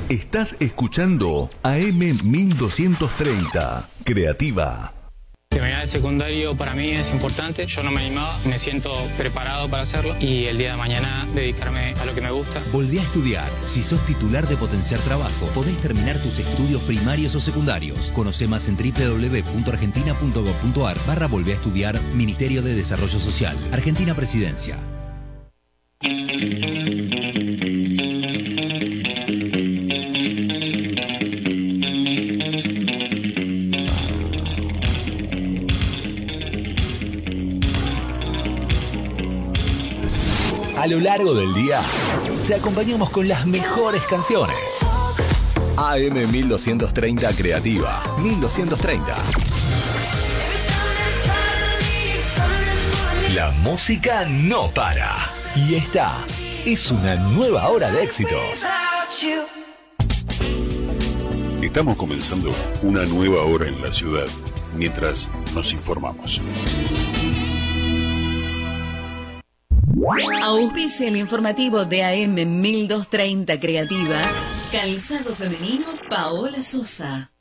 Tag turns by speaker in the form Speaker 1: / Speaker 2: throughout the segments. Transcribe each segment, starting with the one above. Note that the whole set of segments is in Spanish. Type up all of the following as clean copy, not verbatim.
Speaker 1: Estás escuchando AM 1230, Creativa.
Speaker 2: Terminar el secundario para mí es importante, yo no me animaba, me siento preparado para hacerlo y el día de mañana dedicarme a lo que me gusta.
Speaker 3: Volví a estudiar. Si sos titular de Potenciar Trabajo, podés terminar tus estudios primarios o secundarios. Conoce más en www.argentina.gov.ar/volvé a estudiar, Ministerio de Desarrollo Social, Argentina Presidencia. A lo largo del día, te acompañamos con las mejores canciones. AM 1230 Creativa, 1230. La música no para. Y esta es una nueva hora de éxitos.
Speaker 4: Estamos comenzando una nueva hora en la ciudad, mientras nos informamos.
Speaker 5: Auspicia el informativo de AM 1230 Creativa. Calzado femenino Paola Sosa.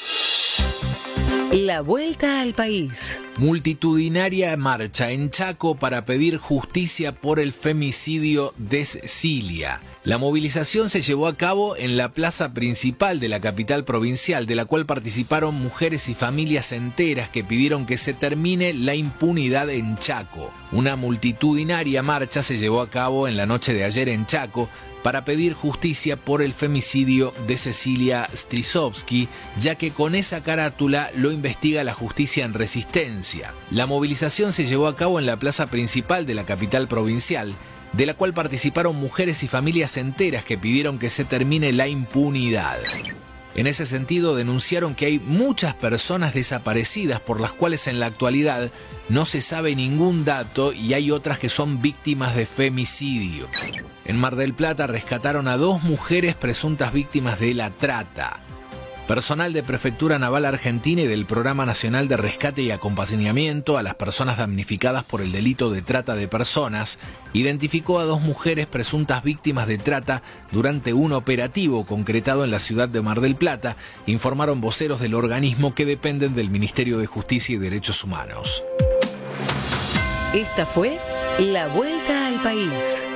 Speaker 6: La vuelta al país.
Speaker 7: Multitudinaria marcha en Chaco para pedir justicia por el femicidio de Cecilia. La movilización se llevó a cabo en la plaza principal de la capital provincial, de la cual participaron mujeres y familias enteras que pidieron que se termine la impunidad en Chaco. Una multitudinaria marcha se llevó a cabo en la noche de ayer en Chaco para pedir justicia por el femicidio de Cecilia Strisovsky, ya que con esa carátula lo investiga la justicia en resistencia. La movilización se llevó a cabo en la plaza principal de la capital provincial, de la cual participaron mujeres y familias enteras que pidieron que se termine la impunidad. En ese sentido, denunciaron que hay muchas personas desaparecidas por las cuales en la actualidad no se sabe ningún dato y hay otras que son víctimas de femicidio. En Mar del Plata rescataron a 2 mujeres presuntas víctimas de la trata. Personal de Prefectura Naval Argentina y del Programa Nacional de Rescate y Acompañamiento a las personas damnificadas por el delito de trata de personas identificó a 2 mujeres presuntas víctimas de trata durante un operativo concretado en la ciudad de Mar del Plata, informaron voceros del organismo que dependen del Ministerio de Justicia y Derechos Humanos.
Speaker 6: Esta fue La Vuelta al País.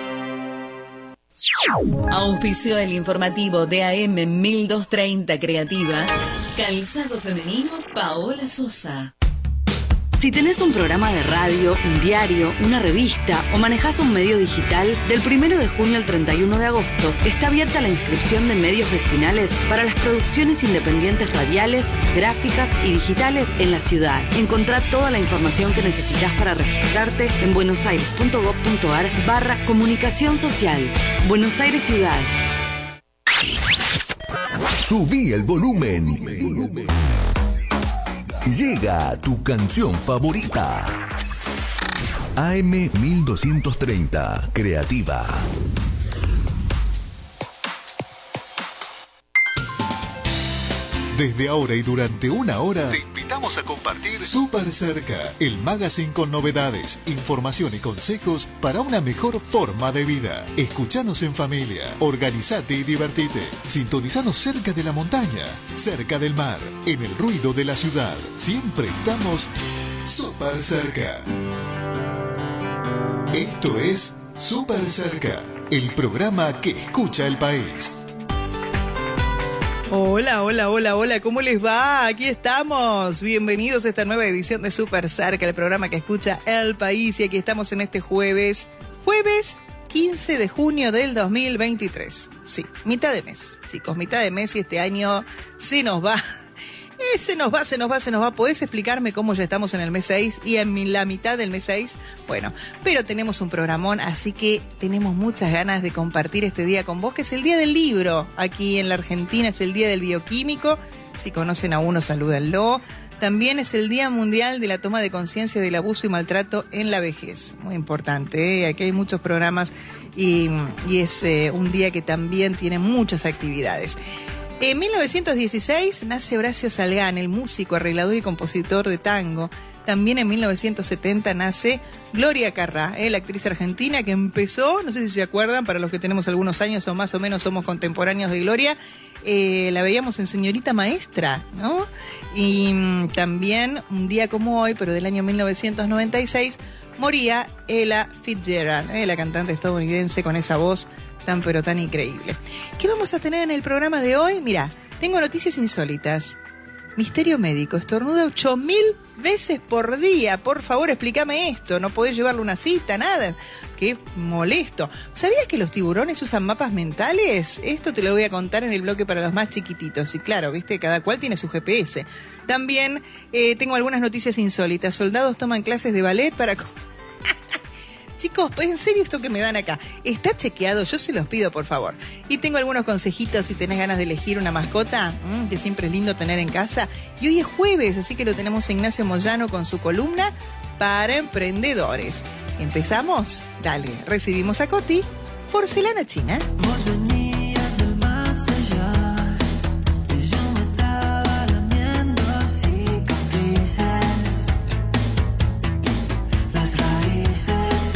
Speaker 5: Auspició el informativo de AM 1230 Creativa. Calzado femenino Paola Sosa. Si tenés un programa de radio, un diario, una revista o manejás un medio digital, del 1 de junio al 31 de agosto está abierta la inscripción de medios vecinales para las producciones independientes radiales, gráficas y digitales en la ciudad. Encontrá toda la información que necesitas para registrarte en buenosaires.gov.ar/comunicación social. Buenos Aires Ciudad.
Speaker 1: Subí el volumen. Llega tu canción favorita. AM 1230, Creativa.
Speaker 8: Desde ahora y durante una hora te invitamos a compartir Súper Cerca, el magazine con novedades, información y consejos para una mejor forma de vida. Escuchanos en familia, organizate y divertite. Sintonizanos cerca de la montaña, cerca del mar, en el ruido de la ciudad. Siempre estamos Súper Cerca. Esto es Súper Cerca, el programa que escucha el país.
Speaker 9: Hola, ¿cómo les va? Aquí estamos. Bienvenidos a esta nueva edición de Súper Cerca, el programa que escucha el país. Y aquí estamos en este jueves 15 de junio del 2023. Sí, mitad de mes, chicos, mitad de mes y este año se nos va. Se nos va. ¿Podés explicarme cómo ya estamos en el mes 6 y en la mitad del mes 6? Bueno, pero tenemos un programón, así que tenemos muchas ganas de compartir este día con vos, que es el Día del Libro. Aquí en la Argentina es el Día del Bioquímico. Si conocen a uno, salúdenlo. También es el Día Mundial de la Toma de Conciencia del Abuso y Maltrato en la Vejez. Muy importante, ¿eh? Aquí hay muchos programas y es un día que también tiene muchas actividades. En 1916 nace Horacio Salgán, el músico, arreglador y compositor de tango. También en 1970 nace Gloria Carrá, la actriz argentina que empezó, no sé si se acuerdan, para los que tenemos algunos años o más o menos somos contemporáneos de Gloria, la veíamos en Señorita Maestra, ¿no? Y también un día como hoy, pero del año 1996, moría Ella Fitzgerald, la cantante estadounidense con esa voz tan pero tan increíble. ¿Qué vamos a tener en el programa de hoy? Mirá, tengo noticias insólitas. Misterio médico, estornuda 8.000 veces por día. Por favor, explícame esto. No podés llevarle una cita, nada. Qué molesto. ¿Sabías que los tiburones usan mapas mentales? Esto te lo voy a contar en el bloque para los más chiquititos. Y claro, viste, cada cual tiene su GPS. También tengo algunas noticias insólitas. Soldados toman clases de ballet para... Chicos, en serio esto que me dan acá, ¿está chequeado? Yo se los pido, por favor. Y tengo algunos consejitos si tenés ganas de elegir una mascota, que siempre es lindo tener en casa. Y hoy es jueves, así que lo tenemos a Ignacio Moyano con su columna para emprendedores. ¿Empezamos? Dale, recibimos a Coti, Porcelana China.
Speaker 10: Vos venías del más allá y yo me estaba lamiendo cicatrices, las raíces.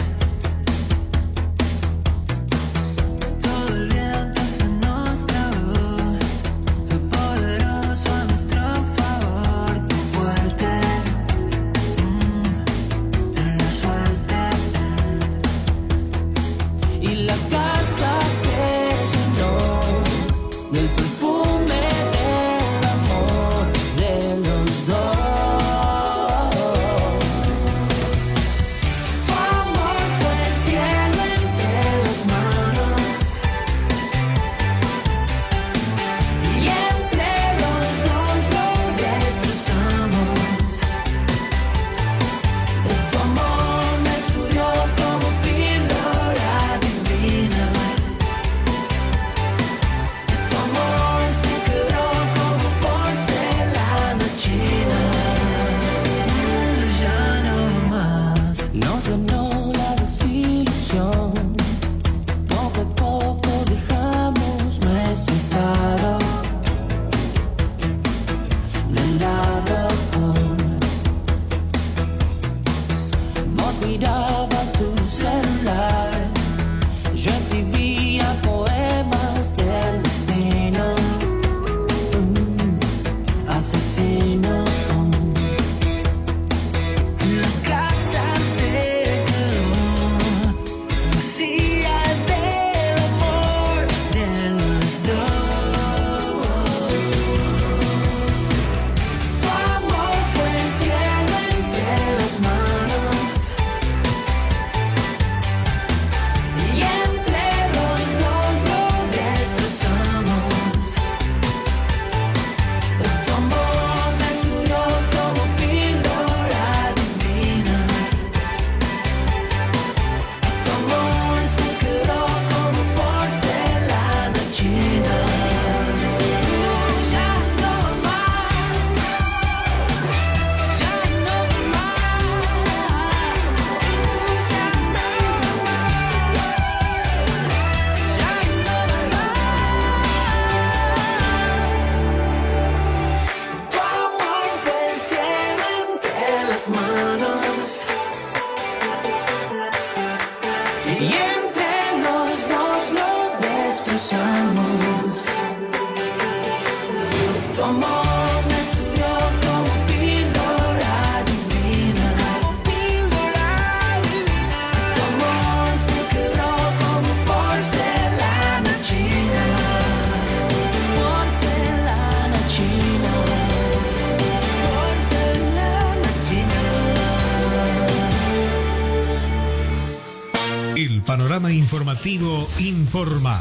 Speaker 11: Panorama informativo informa.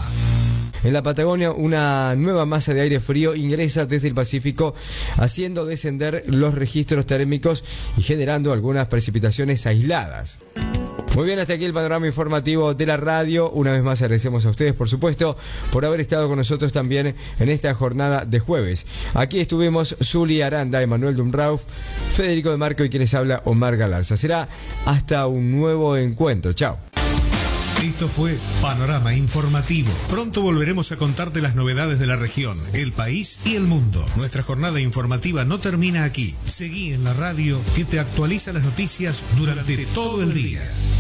Speaker 12: En la Patagonia, una nueva masa de aire frío ingresa desde el Pacífico, haciendo descender los registros térmicos y generando algunas precipitaciones aisladas. Muy bien, hasta aquí el panorama informativo de la radio. Una vez más agradecemos a ustedes, por supuesto, por haber estado con nosotros también en esta jornada de jueves. Aquí estuvimos Zuli Aranda, Emanuel Dumrauf, Federico de Marco y quienes habla Omar Galarza. Será hasta un nuevo encuentro. Chao.
Speaker 11: Esto fue Panorama Informativo. Pronto volveremos a contarte las novedades de la región, el país y el mundo. Nuestra jornada informativa no termina aquí. Seguí en la radio que te actualiza las noticias durante todo el día.